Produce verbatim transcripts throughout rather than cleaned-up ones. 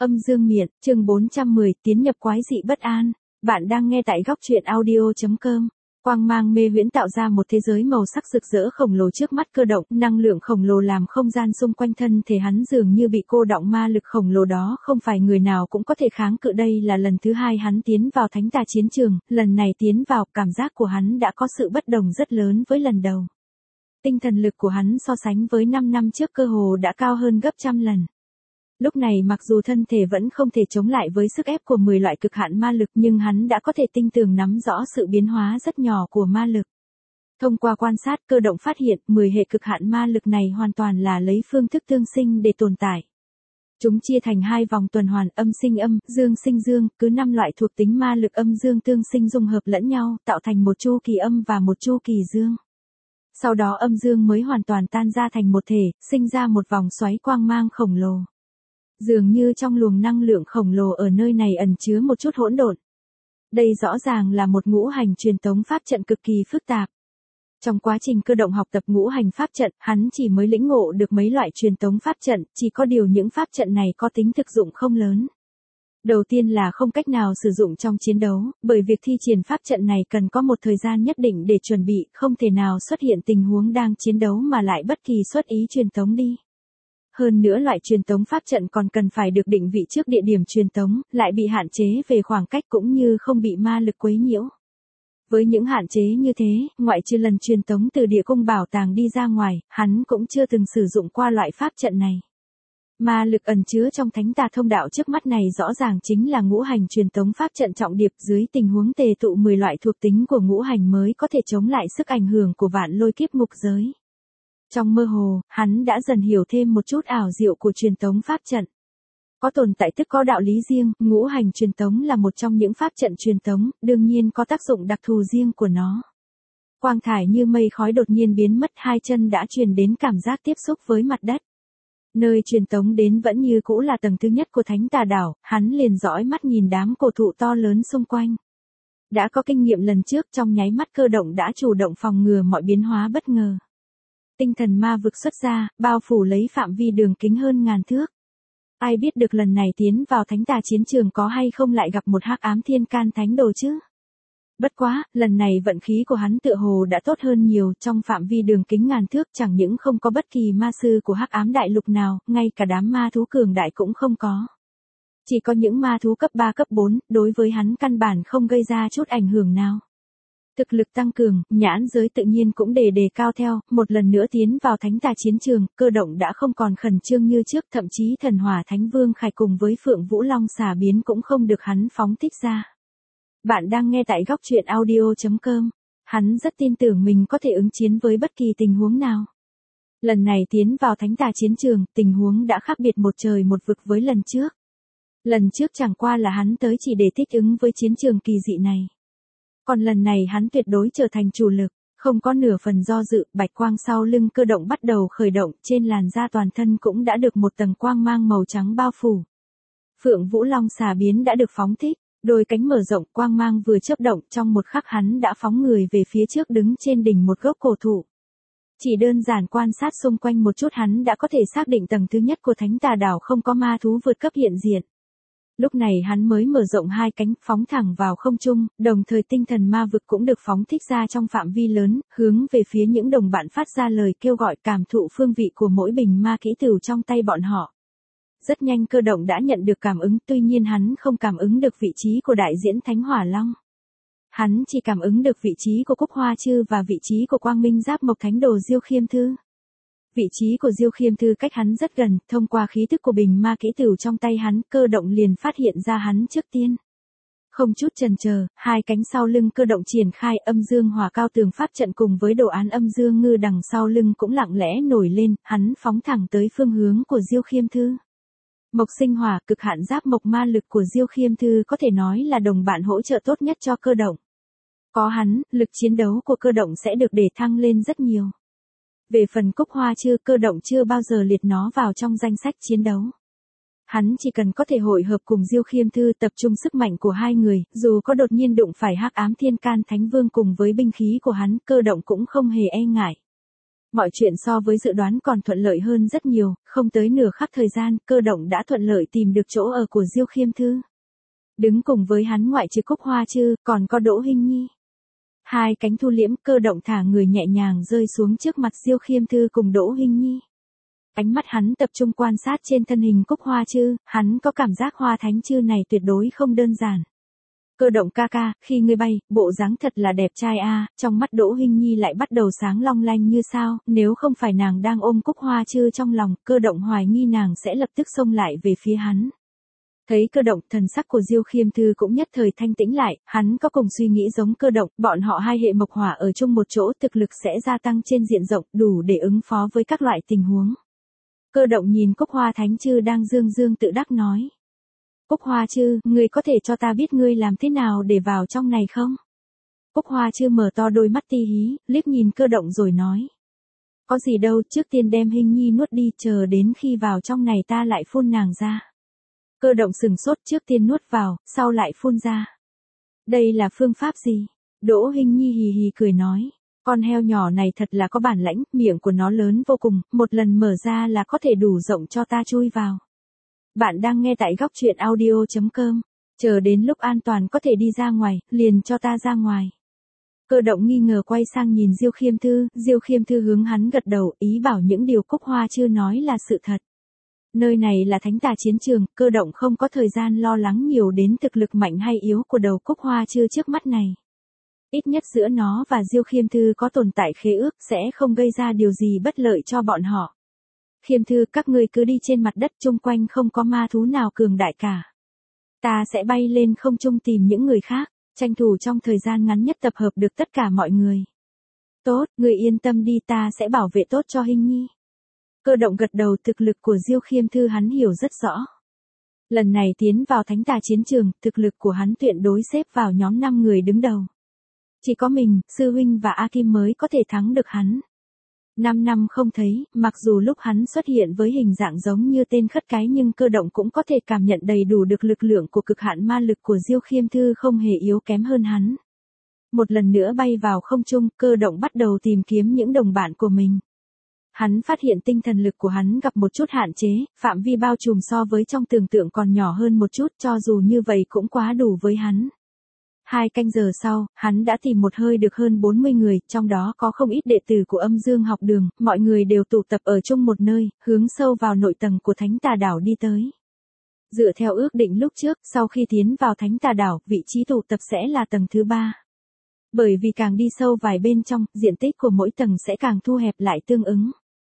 Âm dương miện, chương bốn trăm mười, tiến nhập quái dị bất an. Bạn đang nghe tại góc truyện audio.com. Quang mang mê huyễn tạo ra một thế giới màu sắc rực rỡ khổng lồ trước mắt Cơ Động, năng lượng khổng lồ làm không gian xung quanh thân thể hắn dường như bị cô đọng, ma lực khổng lồ đó không phải người nào cũng có thể kháng cự. Đây là lần thứ hai hắn tiến vào thánh tà chiến trường, lần này tiến vào, cảm giác của hắn đã có sự bất đồng rất lớn với lần đầu. Tinh thần lực của hắn so sánh với năm năm trước cơ hồ đã cao hơn gấp trăm lần. Lúc này mặc dù thân thể vẫn không thể chống lại với sức ép của mười loại cực hạn ma lực, nhưng hắn đã có thể tinh tường nắm rõ sự biến hóa rất nhỏ của ma lực. Thông qua quan sát, Cơ Động phát hiện mười hệ cực hạn ma lực này hoàn toàn là lấy phương thức tương sinh để tồn tại. Chúng chia thành hai vòng tuần hoàn, âm sinh âm, dương sinh dương, cứ năm loại thuộc tính ma lực âm dương tương sinh dung hợp lẫn nhau, tạo thành một chu kỳ âm và một chu kỳ dương. Sau đó âm dương mới hoàn toàn tan ra thành một thể, sinh ra một vòng xoáy quang mang khổng lồ. Dường như trong luồng năng lượng khổng lồ ở nơi này ẩn chứa một chút hỗn độn. Đây rõ ràng là một ngũ hành truyền tống pháp trận cực kỳ phức tạp. Trong quá trình Cơ Động học tập ngũ hành pháp trận, hắn chỉ mới lĩnh ngộ được mấy loại truyền tống pháp trận, chỉ có điều những pháp trận này có tính thực dụng không lớn. Đầu tiên là không cách nào sử dụng trong chiến đấu, bởi việc thi triển pháp trận này cần có một thời gian nhất định để chuẩn bị, không thể nào xuất hiện tình huống đang chiến đấu mà lại bất kỳ xuất ý truyền tống đi. Hơn nữa loại truyền tống pháp trận còn cần phải được định vị trước địa điểm truyền tống, lại bị hạn chế về khoảng cách cũng như không bị ma lực quấy nhiễu. Với những hạn chế như thế, ngoại trừ lần truyền tống từ địa cung bảo tàng đi ra ngoài, hắn cũng chưa từng sử dụng qua loại pháp trận này. Ma lực ẩn chứa trong thánh tà thông đạo trước mắt này rõ ràng chính là ngũ hành truyền tống pháp trận trọng điệp, dưới tình huống tề tụ mười loại thuộc tính của ngũ hành mới có thể chống lại sức ảnh hưởng của vạn lôi kiếp ngục giới. Trong mơ hồ, hắn đã dần hiểu thêm một chút ảo diệu của truyền tống pháp trận. Có tồn tại tức có đạo lý riêng, ngũ hành truyền tống là một trong những pháp trận truyền tống, đương nhiên có tác dụng đặc thù riêng của nó. Quang thải như mây khói đột nhiên biến mất, hai chân đã truyền đến cảm giác tiếp xúc với mặt đất. Nơi truyền tống đến vẫn như cũ là tầng thứ nhất của thánh tà đảo, hắn liền dõi mắt nhìn đám cổ thụ to lớn xung quanh. Đã có kinh nghiệm lần trước, trong nháy mắt Cơ Động đã chủ động phòng ngừa mọi biến hóa bất ngờ. Tinh thần ma vực xuất ra, bao phủ lấy phạm vi đường kính hơn ngàn thước. Ai biết được lần này tiến vào thánh tà chiến trường có hay không lại gặp một hắc ám thiên can thánh đồ chứ? Bất quá, lần này vận khí của hắn tựa hồ đã tốt hơn nhiều, trong phạm vi đường kính ngàn thước chẳng những không có bất kỳ ma sư của hắc ám đại lục nào, ngay cả đám ma thú cường đại cũng không có. Chỉ có những ma thú cấp ba cấp bốn, đối với hắn căn bản không gây ra chút ảnh hưởng nào. Thực lực tăng cường, nhãn giới tự nhiên cũng đề đề cao theo, một lần nữa tiến vào thánh tà chiến trường, Cơ Động đã không còn khẩn trương như trước, thậm chí thần hỏa thánh vương Khải cùng với Phượng Vũ Long xà biến cũng không được hắn phóng thích ra. Bạn đang nghe tại góc truyện audio.com. Hắn rất tin tưởng mình có thể ứng chiến với bất kỳ tình huống nào. Lần này tiến vào thánh tà chiến trường, tình huống đã khác biệt một trời một vực với lần trước. Lần trước chẳng qua là hắn tới chỉ để thích ứng với chiến trường kỳ dị này. Còn lần này hắn tuyệt đối trở thành chủ lực, không có nửa phần do dự, bạch quang sau lưng Cơ Động bắt đầu khởi động, trên làn da toàn thân cũng đã được một tầng quang mang màu trắng bao phủ. Phượng Vũ Long xà biến đã được phóng thích, đôi cánh mở rộng, quang mang vừa chớp động, trong một khắc hắn đã phóng người về phía trước đứng trên đỉnh một gốc cổ thụ. Chỉ đơn giản quan sát xung quanh một chút hắn đã có thể xác định tầng thứ nhất của thánh tà đảo không có ma thú vượt cấp hiện diện. Lúc này hắn mới mở rộng hai cánh, phóng thẳng vào không trung, đồng thời tinh thần ma vực cũng được phóng thích ra trong phạm vi lớn, hướng về phía những đồng bạn phát ra lời kêu gọi, cảm thụ phương vị của mỗi bình ma kỹ tửu trong tay bọn họ. Rất nhanh Cơ Động đã nhận được cảm ứng, tuy nhiên hắn không cảm ứng được vị trí của đại diễn Thánh Hỏa Long. Hắn chỉ cảm ứng được vị trí của Cúc Hoa Chư và vị trí của Quang Minh Giáp Mộc Thánh Đồ Diêu Khiêm Thư. Vị trí của Diêu Khiêm Thư cách hắn rất gần, thông qua khí thức của bình ma kỹ tửu trong tay hắn, Cơ Động liền phát hiện ra hắn trước tiên. Không chút chần chờ, hai cánh sau lưng Cơ Động triển khai, âm dương hỏa cao tường pháp trận cùng với đồ án âm dương ngư đằng sau lưng cũng lặng lẽ nổi lên, hắn phóng thẳng tới phương hướng của Diêu Khiêm Thư. Mộc sinh hỏa, cực hạn giáp mộc ma lực của Diêu Khiêm Thư có thể nói là đồng bạn hỗ trợ tốt nhất cho Cơ Động. Có hắn, lực chiến đấu của Cơ Động sẽ được để thăng lên rất nhiều. Về phần Cúc Hoa Chư, Cơ Động chưa bao giờ liệt nó vào trong danh sách chiến đấu. Hắn chỉ cần có thể hội hợp cùng Diêu Khiêm Thư, tập trung sức mạnh của hai người, dù có đột nhiên đụng phải hắc ám thiên can thánh vương cùng với binh khí của hắn, Cơ Động cũng không hề e ngại. Mọi chuyện so với dự đoán còn thuận lợi hơn rất nhiều, không tới nửa khắc thời gian, Cơ Động đã thuận lợi tìm được chỗ ở của Diêu Khiêm Thư. Đứng cùng với hắn ngoại trừ Cúc Hoa Trư, còn có Đỗ Hinh Nhi. Hai cánh thu liễm, Cơ Động thả người nhẹ nhàng rơi xuống trước mặt Diêu Khiêm Thư cùng Đỗ Hinh Nhi. Ánh mắt hắn tập trung quan sát trên thân hình Cúc Hoa Trư, hắn có cảm giác Hoa Thánh Trư này tuyệt đối không đơn giản. Cơ Động ca ca, khi ngươi bay, bộ dáng thật là đẹp trai a. Trong mắt Đỗ Hinh Nhi lại bắt đầu sáng long lanh như sao, nếu không phải nàng đang ôm Cúc Hoa Trư trong lòng, Cơ Động hoài nghi nàng sẽ lập tức xông lại về phía hắn. Thấy Cơ Động, thần sắc của Diêu Khiêm Thư cũng nhất thời thanh tĩnh lại, hắn có cùng suy nghĩ giống Cơ Động, bọn họ hai hệ mộc hỏa ở chung một chỗ thực lực sẽ gia tăng trên diện rộng, đủ để ứng phó với các loại tình huống. Cơ Động nhìn Cúc Hoa Thánh Trư đang dương dương tự đắc nói. Cúc Hoa Trư, ngươi có thể cho ta biết ngươi làm thế nào để vào trong này không? Cúc Hoa Trư mở to đôi mắt ti hí, liếc nhìn Cơ Động rồi nói. Có gì đâu, trước tiên đem Hinh Nhi nuốt đi, chờ đến khi vào trong này ta lại phun nàng ra. Cơ Động sừng sốt, trước tiên nuốt vào, sau lại phun ra. Đây là phương pháp gì? Đỗ Hinh Nhi hì hì cười nói. Con heo nhỏ này thật là có bản lãnh, miệng của nó lớn vô cùng, một lần mở ra là có thể đủ rộng cho ta chui vào. Bạn đang nghe tại góc truyện audio chấm com. Chờ đến lúc an toàn có thể đi ra ngoài, liền cho ta ra ngoài. Cơ Động nghi ngờ quay sang nhìn Diêu Khiêm Thư, Diêu Khiêm Thư hướng hắn gật đầu, ý bảo những điều Cúc Hoa Trư nói là sự thật. Nơi này là thánh tà chiến trường, Cơ Động không có thời gian lo lắng nhiều đến thực lực mạnh hay yếu của đầu Cúc Hoa Trư trước mắt này. Ít nhất giữa nó và Diêu Khiêm Thư có tồn tại khế ước sẽ không gây ra điều gì bất lợi cho bọn họ. Khiêm Thư, các ngươi cứ đi trên mặt đất, chung quanh không có ma thú nào cường đại cả. Ta sẽ bay lên không trung tìm những người khác, tranh thủ trong thời gian ngắn nhất tập hợp được tất cả mọi người. Tốt, ngươi yên tâm đi, ta sẽ bảo vệ tốt cho Hinh Nhi. Cơ Động gật đầu, thực lực của Diêu Khiêm Thư hắn hiểu rất rõ. Lần này tiến vào thánh tà chiến trường, thực lực của hắn tuyệt đối xếp vào nhóm năm người đứng đầu. Chỉ có mình, sư huynh và A Kim mới có thể thắng được hắn. Năm năm không thấy, mặc dù lúc hắn xuất hiện với hình dạng giống như tên khất cái nhưng Cơ Động cũng có thể cảm nhận đầy đủ được lực lượng của cực hạn ma lực của Diêu Khiêm Thư không hề yếu kém hơn hắn. Một lần nữa bay vào không trung, Cơ Động bắt đầu tìm kiếm những đồng bạn của mình. Hắn phát hiện tinh thần lực của hắn gặp một chút hạn chế, phạm vi bao trùm so với trong tưởng tượng còn nhỏ hơn một chút, cho dù như vậy cũng quá đủ với hắn. Hai canh giờ sau, hắn đã tìm một hơi được hơn bốn mươi người, trong đó có không ít đệ tử của Âm Dương học đường, mọi người đều tụ tập ở chung một nơi, hướng sâu vào nội tầng của Thánh Tà Đảo đi tới. Dựa theo ước định lúc trước, sau khi tiến vào Thánh Tà Đảo, vị trí tụ tập sẽ là tầng thứ ba. Bởi vì càng đi sâu vài bên trong, diện tích của mỗi tầng sẽ càng thu hẹp lại tương ứng.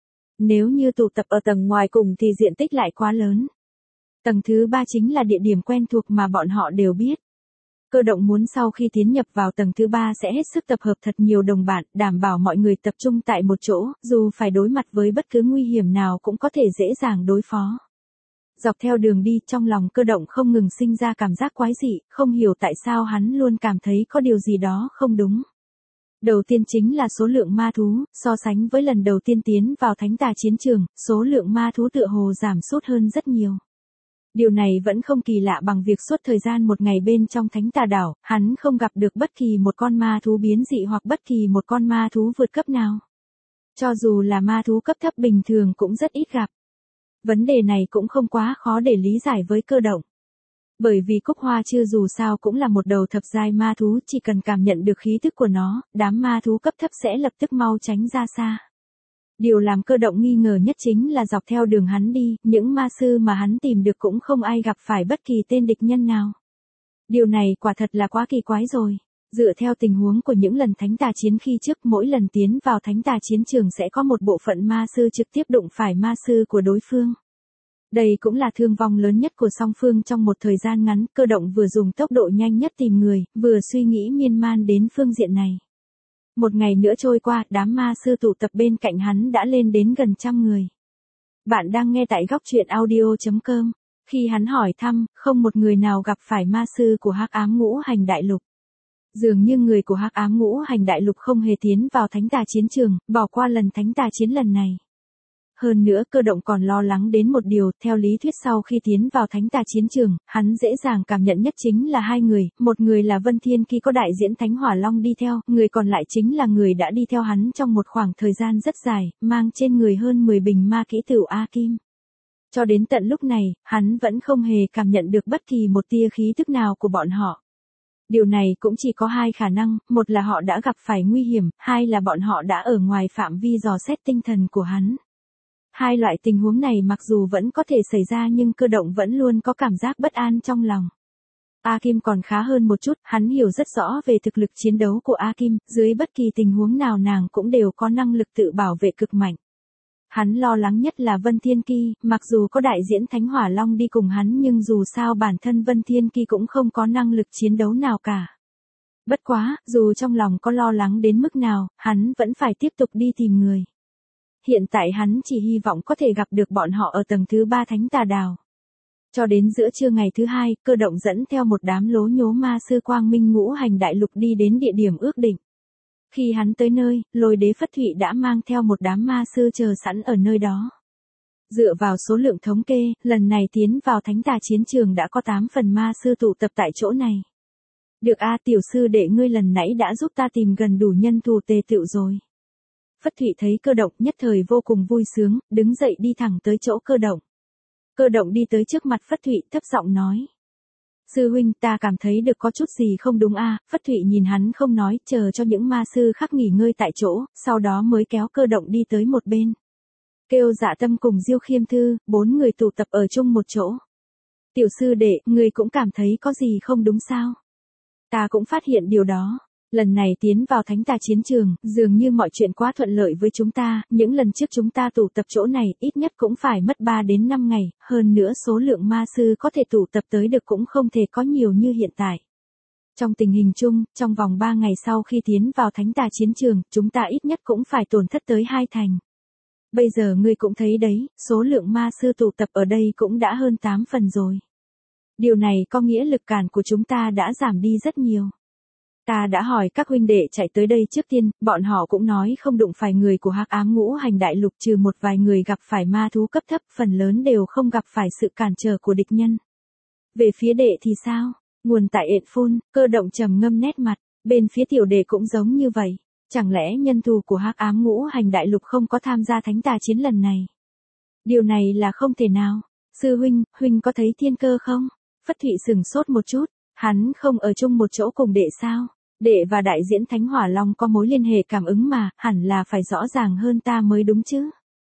Nếu như tụ tập ở tầng ngoài cùng thì diện tích lại quá lớn. Tầng thứ ba chính là địa điểm quen thuộc mà bọn họ đều biết. Cơ Động muốn sau khi tiến nhập vào tầng thứ ba sẽ hết sức tập hợp thật nhiều đồng bạn, đảm bảo mọi người tập trung tại một chỗ, dù phải đối mặt với bất cứ nguy hiểm nào cũng có thể dễ dàng đối phó. Dọc theo đường đi, trong lòng Cơ Động không ngừng sinh ra cảm giác quái dị, không hiểu tại sao hắn luôn cảm thấy có điều gì đó không đúng. Đầu tiên chính là số lượng ma thú, so sánh với lần đầu tiên tiến vào thánh tà chiến trường, số lượng ma thú tựa hồ giảm sút hơn rất nhiều. Điều này vẫn không kỳ lạ bằng việc suốt thời gian một ngày bên trong thánh tà đảo, hắn không gặp được bất kỳ một con ma thú biến dị hoặc bất kỳ một con ma thú vượt cấp nào. Cho dù là ma thú cấp thấp bình thường cũng rất ít gặp. Vấn đề này cũng không quá khó để lý giải với Cơ Động. Bởi vì Cúc Hoa Trư dù sao cũng là một đầu thập giai ma thú, chỉ cần cảm nhận được khí tức của nó, đám ma thú cấp thấp sẽ lập tức mau tránh ra xa. Điều làm Cơ Động nghi ngờ nhất chính là dọc theo đường hắn đi, những ma sư mà hắn tìm được cũng không ai gặp phải bất kỳ tên địch nhân nào. Điều này quả thật là quá kỳ quái rồi. Dựa theo tình huống của những lần thánh tà chiến khi trước, mỗi lần tiến vào thánh tà chiến trường sẽ có một bộ phận ma sư trực tiếp đụng phải ma sư của đối phương. Đây cũng là thương vong lớn nhất của song phương trong một thời gian ngắn. Cơ Động vừa dùng tốc độ nhanh nhất tìm người, vừa suy nghĩ miên man đến phương diện này. Một ngày nữa trôi qua, đám ma sư tụ tập bên cạnh hắn đã lên đến gần trăm người. Bạn đang nghe tại góc truyện audio chấm com. Khi hắn hỏi thăm, không một người nào gặp phải ma sư của Hắc Ám Ngũ Hành Đại Lục. Dường như người của Hắc Ám Ngũ Hành Đại Lục không hề tiến vào thánh tà chiến trường, bỏ qua lần thánh tà chiến lần này. Hơn nữa Cơ Động còn lo lắng đến một điều, theo lý thuyết sau khi tiến vào thánh tà chiến trường, hắn dễ dàng cảm nhận nhất chính là hai người, một người là Vân Thiên Kỳ có đại diễn Thánh Hỏa Long đi theo, người còn lại chính là người đã đi theo hắn trong một khoảng thời gian rất dài, mang trên người hơn mười bình ma kỹ tửu A Kim. Cho đến tận lúc này, hắn vẫn không hề cảm nhận được bất kỳ một tia khí tức nào của bọn họ. Điều này cũng chỉ có hai khả năng, một là họ đã gặp phải nguy hiểm, hai là bọn họ đã ở ngoài phạm vi dò xét tinh thần của hắn. Hai loại tình huống này mặc dù vẫn có thể xảy ra nhưng Cơ Động vẫn luôn có cảm giác bất an trong lòng. A Kim còn khá hơn một chút, hắn hiểu rất rõ về thực lực chiến đấu của A Kim, dưới bất kỳ tình huống nào nàng cũng đều có năng lực tự bảo vệ cực mạnh. Hắn lo lắng nhất là Vân Thiên Kỳ, mặc dù có đại diễn Thánh Hỏa Long đi cùng hắn nhưng dù sao bản thân Vân Thiên Kỳ cũng không có năng lực chiến đấu nào cả. Bất quá, dù trong lòng có lo lắng đến mức nào, hắn vẫn phải tiếp tục đi tìm người. Hiện tại hắn chỉ hy vọng có thể gặp được bọn họ ở tầng thứ ba Thánh Tà Đào. Cho đến giữa trưa ngày thứ hai, Cơ Động dẫn theo một đám lố nhố ma sư Quang Minh Ngũ Hành Đại Lục đi đến địa điểm ước định. Khi hắn tới nơi, Lôi Đế Phất Thụy đã mang theo một đám ma sư chờ sẵn ở nơi đó. Dựa vào số lượng thống kê, lần này tiến vào Thánh Tà chiến trường đã có tám phần ma sư tụ tập tại chỗ này. Được a, tiểu sư đệ ngươi lần nãy đã giúp ta tìm gần đủ nhân thủ tề tựu rồi. Phất Thụy thấy Cơ Động nhất thời vô cùng vui sướng, đứng dậy đi thẳng tới chỗ Cơ Động. Cơ Động đi tới trước mặt Phất Thụy thấp giọng nói. Sư huynh, ta cảm thấy được có chút gì không đúng a. Phất Thụy nhìn hắn không nói, chờ cho những ma sư khác nghỉ ngơi tại chỗ, sau đó mới kéo Cơ Động đi tới một bên. Kêu Dạ Tâm cùng Diêu Khiêm Thư, bốn người tụ tập ở chung một chỗ. Tiểu sư đệ, ngươi cũng cảm thấy có gì không đúng sao? Ta cũng phát hiện điều đó. Lần này tiến vào Thánh Tà chiến trường, dường như mọi chuyện quá thuận lợi với chúng ta, những lần trước chúng ta tụ tập chỗ này ít nhất cũng phải mất ba đến năm ngày, hơn nữa số lượng ma sư có thể tụ tập tới được cũng không thể có nhiều như hiện tại. Trong tình hình chung, trong vòng ba ngày sau khi tiến vào Thánh Tà chiến trường, chúng ta ít nhất cũng phải tổn thất tới hai thành. Bây giờ ngươi cũng thấy đấy, số lượng ma sư tụ tập ở đây cũng đã hơn tám phần rồi. Điều này có nghĩa lực cản của chúng ta đã giảm đi rất nhiều. Ta đã hỏi các huynh đệ chạy tới đây trước tiên, bọn họ cũng nói không đụng phải người của Hắc Ám Ngũ Hành Đại Lục trừ một vài người gặp phải ma thú cấp thấp, phần lớn đều không gặp phải sự cản trở của địch nhân. Về phía đệ thì sao? Nguồn tại ện phun, Cơ Động trầm ngâm nét mặt, bên phía tiểu đệ cũng giống như vậy. Chẳng lẽ nhân thù của Hắc Ám Ngũ Hành Đại Lục không có tham gia Thánh Tà chiến lần này? Điều này là không thể nào. Sư huynh, huynh có thấy thiên cơ không? Phất Thụy sừng sốt một chút, hắn không ở chung một chỗ cùng đệ sao? Đệ và đại diễn Thánh Hỏa Long có mối liên hệ cảm ứng mà, hẳn là phải rõ ràng hơn ta mới đúng chứ.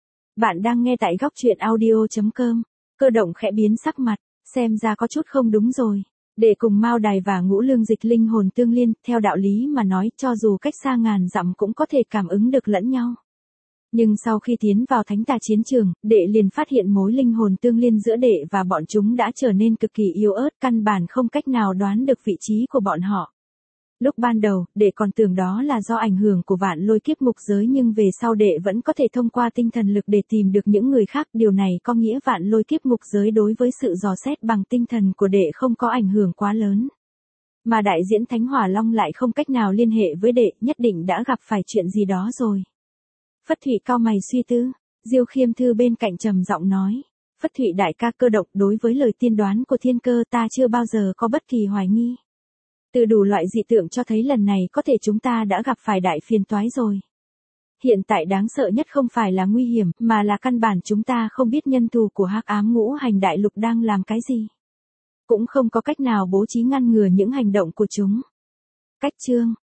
Bạn đang nghe tại góc truyện audio chấm com. Cơ Động khẽ biến sắc mặt, xem ra có chút không đúng rồi. Đệ cùng Mao Đài và Ngũ Lương Dịch linh hồn tương liên, theo đạo lý mà nói, cho dù cách xa ngàn dặm cũng có thể cảm ứng được lẫn nhau. Nhưng sau khi tiến vào Thánh Tà chiến trường, đệ liền phát hiện mối linh hồn tương liên giữa đệ và bọn chúng đã trở nên cực kỳ yếu ớt, căn bản không cách nào đoán được vị trí của bọn họ. Lúc ban đầu, đệ còn tưởng đó là do ảnh hưởng của vạn lôi kiếp ngục giới, nhưng về sau đệ vẫn có thể thông qua tinh thần lực để tìm được những người khác. Điều này có nghĩa vạn lôi kiếp ngục giới đối với sự dò xét bằng tinh thần của đệ không có ảnh hưởng quá lớn. Mà đại diễn Thánh Hỏa Long lại không cách nào liên hệ với đệ, nhất định đã gặp phải chuyện gì đó rồi. Phất Thụy cau mày suy tư, Diêu Khiêm Thư bên cạnh trầm giọng nói. Phất Thụy đại ca, Cơ Động, đối với lời tiên đoán của thiên cơ ta chưa bao giờ có bất kỳ hoài nghi. Từ đủ loại dị tượng cho thấy lần này có thể chúng ta đã gặp phải đại phiền toái rồi. Hiện tại đáng sợ nhất không phải là nguy hiểm, mà là căn bản chúng ta không biết nhân thù của Hắc Ám Ngũ Hành Đại Lục đang làm cái gì. Cũng không có cách nào bố trí ngăn ngừa những hành động của chúng. Cách chương